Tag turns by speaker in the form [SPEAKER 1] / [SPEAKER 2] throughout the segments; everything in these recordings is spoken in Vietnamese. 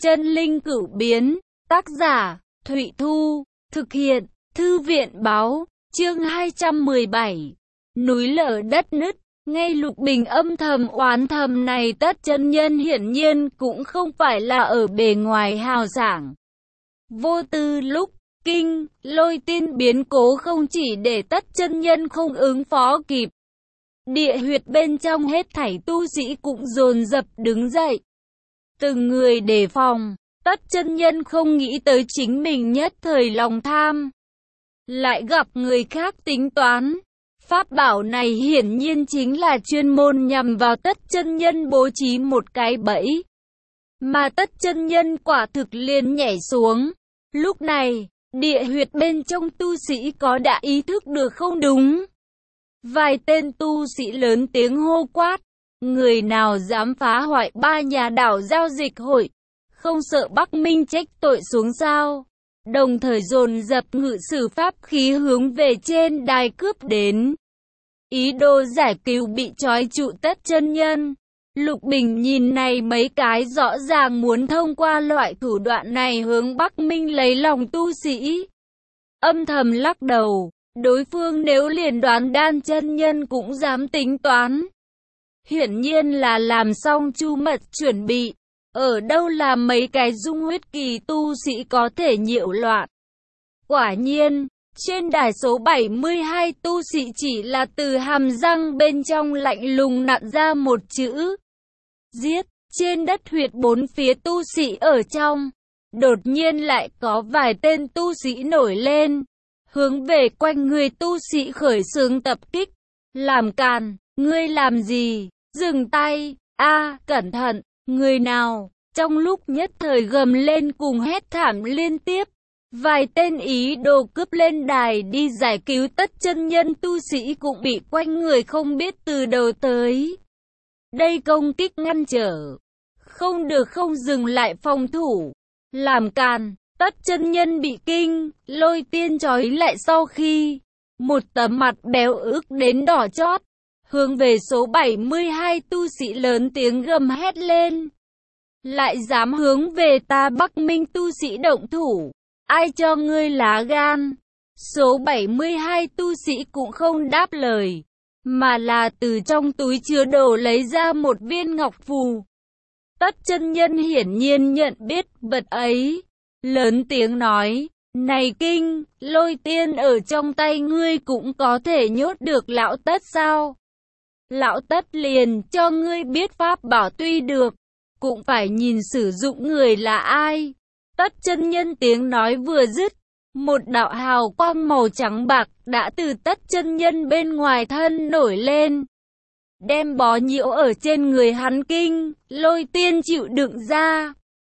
[SPEAKER 1] Chân linh cửu biến, tác giả, Thụy Thu, thực hiện, Thư viện báo, chương 217. Núi lở đất nứt, ngay Lục Bình âm thầm oán thầm này Tất chân nhân hiển nhiên cũng không phải là ở bề ngoài hào sảng. Vô tư lúc, kinh, lôi tiên biến cố không chỉ để Tất chân nhân không ứng phó kịp. Địa huyệt bên trong hết thảy tu sĩ cũng dồn dập đứng dậy. Từng người đề phòng, Tất chân nhân không nghĩ tới chính mình nhất thời lòng tham. Lại gặp người khác tính toán. Pháp bảo này hiển nhiên chính là chuyên môn nhằm vào Tất chân nhân bố trí một cái bẫy. Mà Tất chân nhân quả thực liền nhảy xuống. Lúc này, địa huyệt bên trong tu sĩ có đã ý thức được không đúng. Vài tên tu sĩ lớn tiếng hô quát. Người nào dám phá hoại 3 nhà đảo giao dịch hội, không sợ Bắc Minh trách tội xuống sao? Đồng thời dồn dập ngự sử pháp khí hướng về trên đài cướp đến. Ý đồ giải cứu bị trói trụ Tất chân nhân. Lục Bình nhìn này mấy cái rõ ràng muốn thông qua loại thủ đoạn này hướng Bắc Minh lấy lòng tu sĩ. Âm thầm lắc đầu, đối phương nếu liền đoán Đan chân nhân cũng dám tính toán. Hiển nhiên là làm xong chu mật chuẩn bị, ở đâu là mấy cái dung huyết kỳ tu sĩ có thể nhiễu loạn. Quả nhiên, trên đài số 72 tu sĩ chỉ là từ hàm răng bên trong lạnh lùng nặn ra một chữ. Giết, trên đất huyệt bốn phía tu sĩ ở trong. Đột nhiên lại có vài tên tu sĩ nổi lên, hướng về quanh người tu sĩ khởi xướng tập kích. Làm càn, ngươi làm gì? Dừng tay, cẩn thận, người nào? Trong lúc nhất thời gầm lên cùng hét thảm liên tiếp. Vài tên ý đồ cướp lên đài đi giải cứu Tất chân nhân tu sĩ cũng bị quanh người không biết từ đầu tới. Đây công kích ngăn trở. Không được không dừng lại phòng thủ. Làm càn, Tất chân nhân bị kinh, lôi tiên trói lại sau khi. Một tấm mặt béo ức đến đỏ chót. Hướng về số 72 tu sĩ lớn tiếng gầm hét lên. Lại dám hướng về ta Bắc Minh tu sĩ động thủ. Ai cho ngươi lá gan? Số 72 tu sĩ cũng không đáp lời, mà là từ trong túi chứa đồ lấy ra một viên ngọc phù. Tất chân nhân hiển nhiên nhận biết vật ấy. Lớn tiếng nói, này kinh, lôi tiên ở trong tay ngươi cũng có thể nhốt được lão Tất sao? Lão Tất liền cho ngươi biết pháp bảo tuy được, cũng phải nhìn sử dụng người là ai. Tất chân nhân tiếng nói vừa dứt, một đạo hào quang màu trắng bạc đã từ Tất chân nhân bên ngoài thân nổi lên, đem bó nhiễu ở trên người hắn kinh, lôi tiên chịu đựng ra.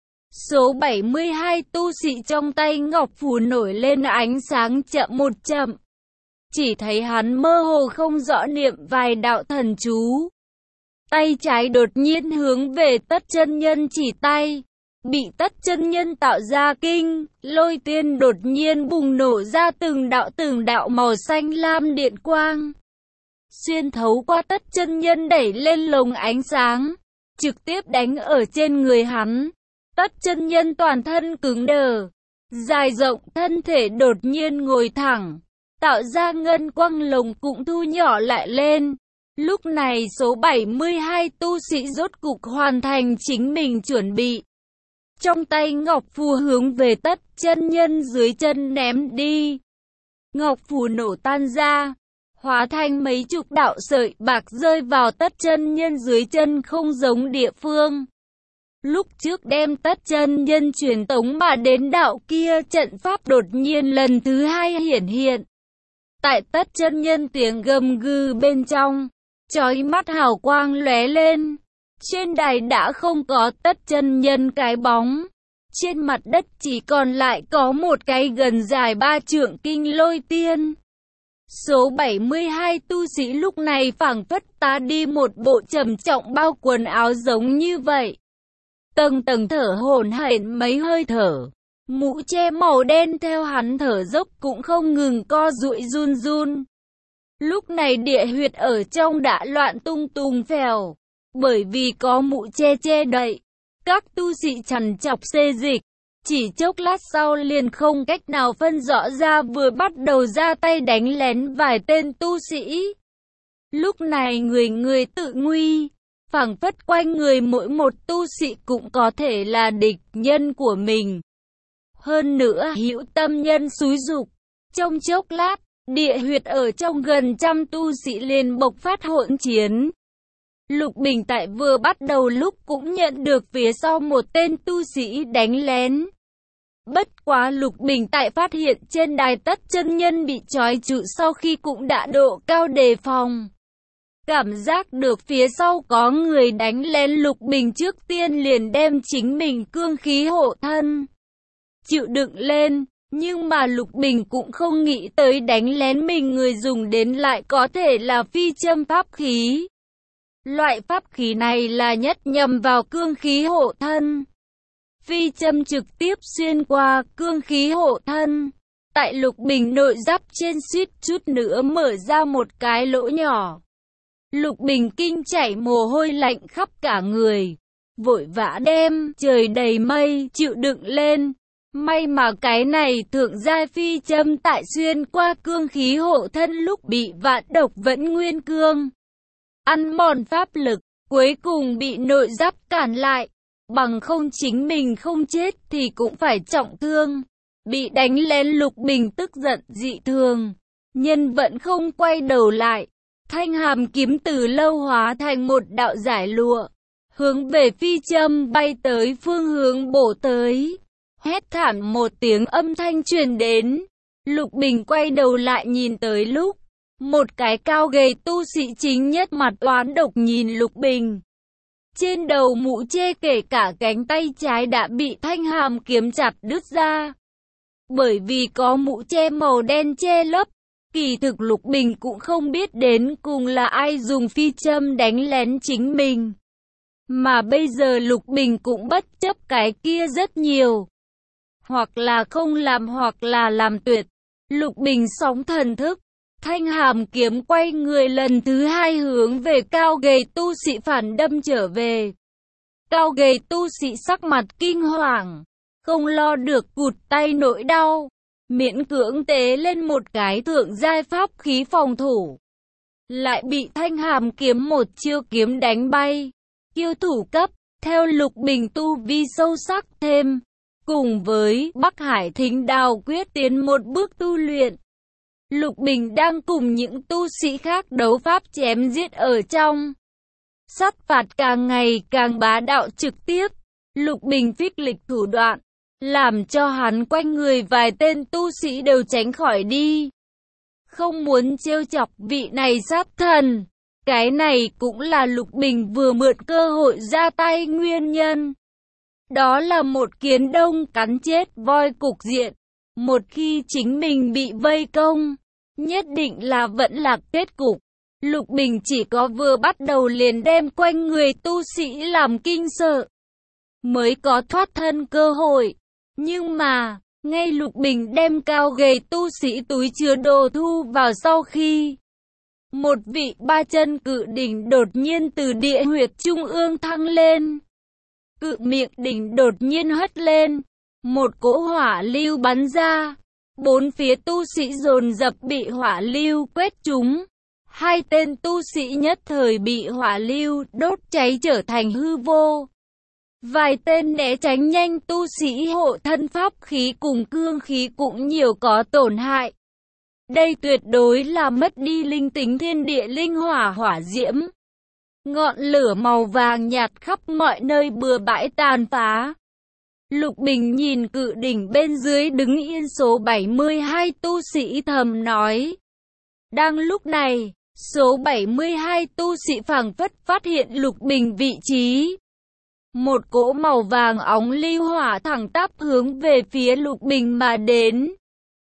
[SPEAKER 1] Số 72 tu sĩ trong tay ngọc phù nổi lên ánh sáng chậm một chậm. Chỉ thấy hắn mơ hồ không rõ niệm vài đạo thần chú. Tay trái đột nhiên hướng về Tất chân nhân chỉ tay. Bị Tất chân nhân tạo ra kinh, lôi tiên đột nhiên bùng nổ ra từng đạo màu xanh lam điện quang. Xuyên thấu qua Tất chân nhân đẩy lên lồng ánh sáng, trực tiếp đánh ở trên người hắn. Tất chân nhân toàn thân cứng đờ, dài rộng thân thể đột nhiên ngồi thẳng, tạo ra ngân quang lồng cũng thu nhỏ lại lên. Lúc này số 72 tu sĩ rốt cục hoàn thành chính mình chuẩn bị. Trong tay ngọc phù hướng về Tất chân nhân dưới chân ném đi. Ngọc phù nổ tan ra, hóa thành mấy chục đạo sợi bạc rơi vào Tất chân nhân dưới chân không giống địa phương. Lúc trước đem Tất chân nhân truyền tống mà đến đạo kia trận pháp đột nhiên lần thứ hai hiển hiện. Tại Tất chân nhân tiếng gầm gừ bên trong, chói mắt hào quang lóe lên. Trên đài đã không có Tất chân nhân cái bóng. Trên mặt đất chỉ còn lại có một cái gần dài 3 trượng kinh lôi tiên. Số 72 tu sĩ lúc này phảng phất ta đi một bộ trầm trọng bao quần áo giống như vậy. Tầng tầng thở hổn hển mấy hơi thở. Mũ che màu đen theo hắn thở dốc cũng không ngừng co duỗi run run. Lúc này địa huyệt ở trong đã loạn tung phèo. Bởi vì có mũ che đậy, các tu sĩ trằn trọc xê dịch. Chỉ chốc lát sau liền không cách nào phân rõ ra vừa bắt đầu ra tay đánh lén vài tên tu sĩ. Lúc này người người tự nguy, phảng phất quanh người mỗi một tu sĩ cũng có thể là địch nhân của mình. Hơn nữa hữu tâm nhân xúi dục, trong chốc lát, địa huyệt ở trong gần trăm tu sĩ liền bộc phát hỗn chiến. Lục Bình tại vừa bắt đầu lúc cũng nhận được phía sau một tên tu sĩ đánh lén. Bất quá Lục Bình tại phát hiện trên đài Tất chân nhân bị trói trụ sau khi cũng đã độ cao đề phòng. Cảm giác được phía sau có người đánh lén, Lục Bình trước tiên liền đem chính mình cương khí hộ thân chịu đựng lên, nhưng mà Lục Bình cũng không nghĩ tới đánh lén mình người dùng đến lại có thể là phi châm pháp khí. Loại pháp khí này là nhất nhằm vào cương khí hộ thân. Phi châm trực tiếp xuyên qua cương khí hộ thân. Tại Lục Bình nội giáp trên suýt chút nữa mở ra một cái lỗ nhỏ. Lục Bình kinh chảy mồ hôi lạnh khắp cả người, vội vã đem trời đầy mây chịu đựng lên. May mà cái này thượng giai phi châm tại xuyên qua cương khí hộ thân lúc bị vạn độc vẫn nguyên cương ăn mòn pháp lực, cuối cùng bị nội giáp cản lại. Bằng không chính mình không chết thì cũng phải trọng thương. Bị đánh lén, Lục Bình tức giận dị thường, nhân vẫn không quay đầu lại. Thanh hàm kiếm từ lâu hóa thành một đạo giải lụa, hướng về phi châm bay tới phương hướng bổ tới. Hét thảm một tiếng âm thanh truyền đến. Lục Bình quay đầu lại nhìn tới lúc một cái cao gầy tu sĩ chính nhất mặt oán độc nhìn Lục Bình. Trên đầu mũ che kể cả cánh tay trái đã bị thanh hàm kiếm chặt đứt ra. Bởi vì có mũ che màu đen che lấp, kỳ thực Lục Bình cũng không biết đến cùng là ai dùng phi châm đánh lén chính mình. Mà bây giờ Lục Bình cũng bất chấp cái kia rất nhiều. Hoặc là không làm hoặc là làm tuyệt. Lục Bình sóng thần thức. Thanh hàm kiếm quay người lần thứ hai hướng về cao gầy tu sĩ phản đâm trở về. Cao gầy tu sĩ sắc mặt kinh hoàng, không lo được cụt tay nỗi đau, miễn cưỡng tế lên một cái thượng giai pháp khí phòng thủ. Lại bị thanh hàm kiếm một chiêu kiếm đánh bay. Kiêu thủ cấp, theo Lục Bình tu vi sâu sắc thêm, cùng với Bắc Hải Thính Đào quyết tiến một bước tu luyện. Lục Bình đang cùng những tu sĩ khác đấu pháp chém giết ở trong. Sát phạt càng ngày càng bá đạo trực tiếp. Lục Bình phích lịch thủ đoạn, làm cho hắn quanh người vài tên tu sĩ đều tránh khỏi đi. Không muốn trêu chọc vị này sát thần. Cái này cũng là Lục Bình vừa mượn cơ hội ra tay nguyên nhân. Đó là một kiến đông cắn chết voi cục diện. Một khi chính mình bị vây công, nhất định là vẫn là kết cục. Lục Bình chỉ có vừa bắt đầu liền đem quanh người tu sĩ làm kinh sợ, mới có thoát thân cơ hội. Nhưng mà, ngay Lục Bình đem cao gầy tu sĩ túi chứa đồ thu vào sau khi một vị ba chân cự đỉnh đột nhiên từ địa huyệt trung ương thăng lên. Cự miệng đỉnh đột nhiên hất lên, một cỗ hỏa lưu bắn ra. Bốn phía tu sĩ dồn dập bị hỏa lưu quét trúng. Hai tên tu sĩ nhất thời bị hỏa lưu đốt cháy trở thành hư vô. Vài tên né tránh nhanh tu sĩ hộ thân pháp khí cùng cương khí cũng nhiều có tổn hại. Đây tuyệt đối là mất đi linh tính thiên địa linh hỏa hỏa diễm. Ngọn lửa màu vàng nhạt khắp mọi nơi bừa bãi tàn phá. Lục Bình nhìn cự đỉnh bên dưới đứng yên số 72 tu sĩ thầm nói. Đang lúc này, số 72 tu sĩ phảng phất phát hiện Lục Bình vị trí. Một cỗ màu vàng óng lưu hỏa thẳng tắp hướng về phía Lục Bình mà đến.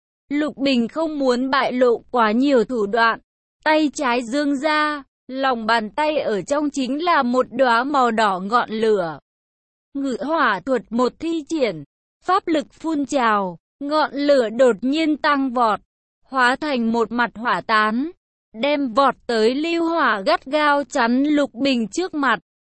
[SPEAKER 1] Lục Bình không muốn bại lộ quá nhiều thủ đoạn. Tay trái giương ra, lòng bàn tay ở trong chính là một đóa màu đỏ ngọn lửa. Ngự hỏa thuật một thi triển, pháp lực phun trào, ngọn lửa đột nhiên tăng vọt, hóa thành một mặt hỏa tán, đem vọt tới lưu hỏa gắt gao chắn Lục Bình trước mặt.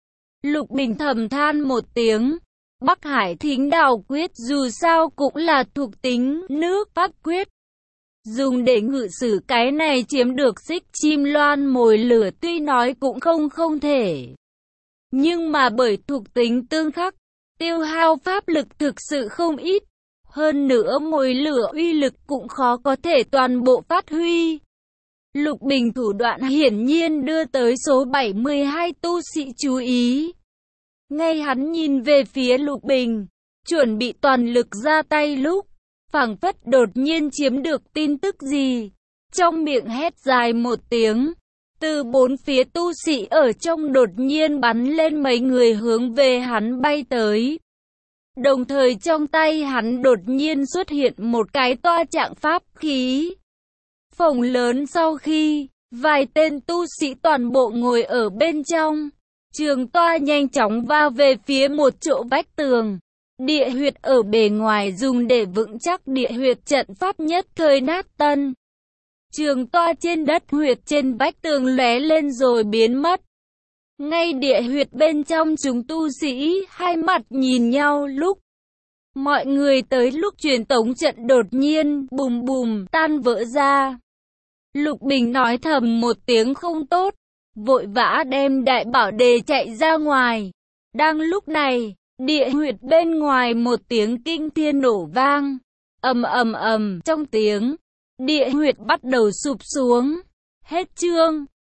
[SPEAKER 1] Lục Bình thầm than một tiếng. Bắc Hải Thính Đào Quyết dù sao cũng là thuộc tính nước pháp quyết. Dùng để ngự sử cái này chiếm được xích chim loan mồi lửa tuy nói cũng không thể. Nhưng mà bởi thuộc tính tương khắc, tiêu hao pháp lực thực sự không ít. Hơn nữa mồi lửa uy lực cũng khó có thể toàn bộ phát huy. Lục Bình thủ đoạn hiển nhiên đưa tới số 72 tu sĩ chú ý. Ngay hắn nhìn về phía Lục Bình, chuẩn bị toàn lực ra tay lúc, phảng phất đột nhiên chiếm được tin tức gì. Trong miệng hét dài một tiếng, từ bốn phía tu sĩ ở trong đột nhiên bắn lên mấy người hướng về hắn bay tới. Đồng thời trong tay hắn đột nhiên xuất hiện một cái toa trạng pháp khí. Phòng lớn sau khi, vài tên tu sĩ toàn bộ ngồi ở bên trong. Trường toa nhanh chóng va về phía một chỗ vách tường. Địa huyệt ở bề ngoài dùng để vững chắc địa huyệt trận pháp nhất thời nát tân. Trường toa trên đất huyệt trên vách tường lóe lên rồi biến mất. Ngay địa huyệt bên trong chúng tu sĩ hai mặt nhìn nhau lúc mọi người tới lúc truyền tống trận đột nhiên bùm bùm tan vỡ ra. Lục Bình nói thầm một tiếng không tốt, vội vã đem đại bảo đề chạy ra ngoài. Đang lúc này, địa huyệt bên ngoài một tiếng kinh thiên nổ vang, ầm trong tiếng, địa huyệt bắt đầu sụp xuống. Hết chương.